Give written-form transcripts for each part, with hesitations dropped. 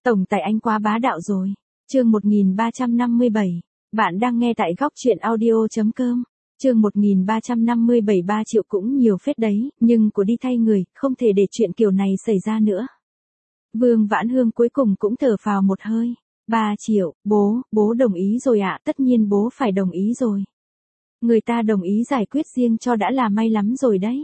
Tổng tài anh quá bá đạo rồi. Chương 1357. Bạn đang nghe tại góc truyện audio.com. Chương 1357 3 triệu cũng nhiều phết đấy, nhưng của đi thay người, không thể để chuyện kiểu này xảy ra nữa. Vương Vãn Hương cuối cùng cũng thở phào một hơi. 3 triệu, bố đồng ý rồi ạ, tất nhiên bố phải đồng ý rồi. Người ta đồng ý giải quyết riêng cho đã là may lắm rồi đấy.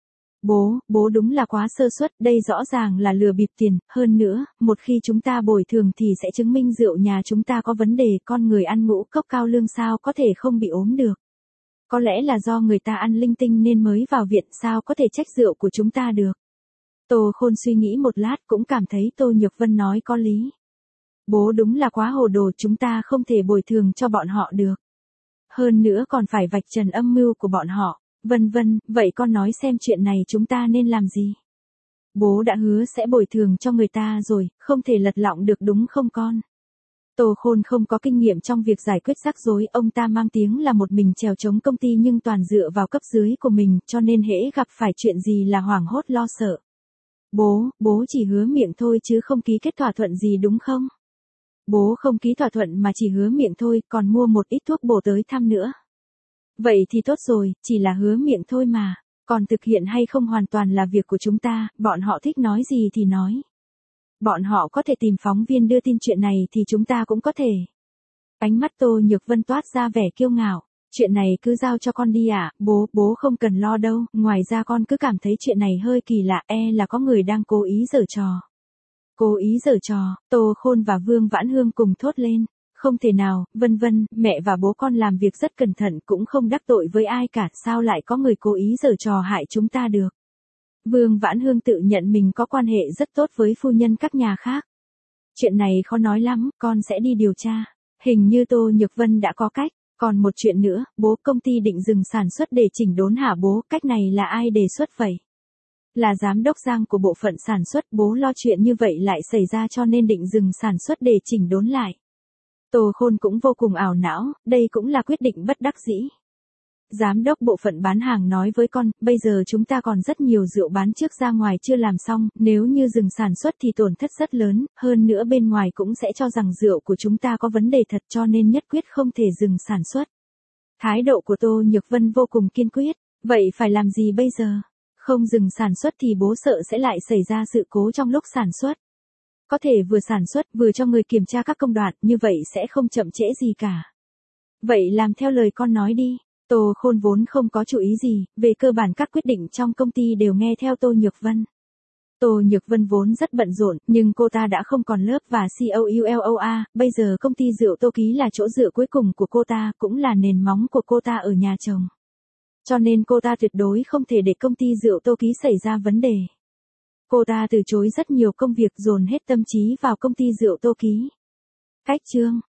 Bố đúng là quá sơ suất, đây rõ ràng là lừa bịp tiền, hơn nữa, một khi chúng ta bồi thường thì sẽ chứng minh rượu nhà chúng ta có vấn đề, con người ăn ngũ cốc cao lương sao có thể không bị ốm được. Có lẽ là do người ta ăn linh tinh nên mới vào viện, sao có thể trách rượu của chúng ta được. Tô Khôn suy nghĩ một lát cũng cảm thấy Tô Nhược Vân nói có lý. Bố đúng là quá hồ đồ, chúng ta không thể bồi thường cho bọn họ được. Hơn nữa còn phải vạch trần âm mưu của bọn họ. Vân, vậy con nói xem chuyện này chúng ta nên làm gì? Bố đã hứa sẽ bồi thường cho người ta rồi, không thể lật lọng được đúng không con? Tô Khôn không có kinh nghiệm trong việc giải quyết rắc rối, ông ta mang tiếng là một mình chèo chống công ty nhưng toàn dựa vào cấp dưới của mình, cho nên hễ gặp phải chuyện gì là hoảng hốt lo sợ. Bố chỉ hứa miệng thôi chứ không ký kết thỏa thuận gì đúng không? Bố không ký thỏa thuận mà chỉ hứa miệng thôi, còn mua một ít thuốc bổ tới thăm nữa. Vậy thì tốt rồi, chỉ là hứa miệng thôi mà, còn thực hiện hay không hoàn toàn là việc của chúng ta, bọn họ thích nói gì thì nói. Bọn họ có thể tìm phóng viên đưa tin chuyện này thì chúng ta cũng có thể. Ánh mắt Tô Nhược Vân toát ra vẻ kiêu ngạo, chuyện này cứ giao cho con đi ạ, bố không cần lo đâu, ngoài ra con cứ cảm thấy chuyện này hơi kỳ lạ, là có người đang cố ý giở trò. Cố ý giở trò, Tô Khôn và Vương Vãn Hương cùng thốt lên. Không thể nào, Vân, mẹ và bố con làm việc rất cẩn thận cũng không đắc tội với ai cả, sao lại có người cố ý giở trò hại chúng ta được. Vương Vãn Hương tự nhận mình có quan hệ rất tốt với phu nhân các nhà khác. Chuyện này khó nói lắm, con sẽ đi điều tra. Hình như Tô Nhược Vân đã có cách, còn một chuyện nữa, bố, công ty định dừng sản xuất để chỉnh đốn hả bố, cách này là ai đề xuất vậy? Là giám đốc Giang của bộ phận sản xuất, bố lo chuyện như vậy lại xảy ra cho nên định dừng sản xuất để chỉnh đốn lại. Tô Khôn cũng vô cùng ảo não, đây cũng là quyết định bất đắc dĩ. Giám đốc bộ phận bán hàng nói với con, bây giờ chúng ta còn rất nhiều rượu bán trước ra ngoài chưa làm xong, nếu như dừng sản xuất thì tổn thất rất lớn, hơn nữa bên ngoài cũng sẽ cho rằng rượu của chúng ta có vấn đề thật cho nên nhất quyết không thể dừng sản xuất. Thái độ của Tô Nhược Vân vô cùng kiên quyết, vậy phải làm gì bây giờ? Không dừng sản xuất thì bố sợ sẽ lại xảy ra sự cố trong lúc sản xuất. Có thể vừa sản xuất vừa cho người kiểm tra các công đoạn, như vậy sẽ không chậm trễ gì cả. Vậy làm theo lời con nói đi. Tô Khôn vốn không có chú ý gì, về cơ bản các quyết định trong công ty đều nghe theo Tô Nhược Vân. Tô Nhược Vân vốn rất bận rộn, nhưng cô ta đã không còn lớp và COULOA, bây giờ công ty rượu Tô Ký là chỗ dựa cuối cùng của cô ta, cũng là nền móng của cô ta ở nhà chồng. Cho nên cô ta tuyệt đối không thể để công ty rượu Tô Ký xảy ra vấn đề. Cô ta từ chối rất nhiều công việc, dồn hết tâm trí vào công ty rượu Tô Ký. Cách chương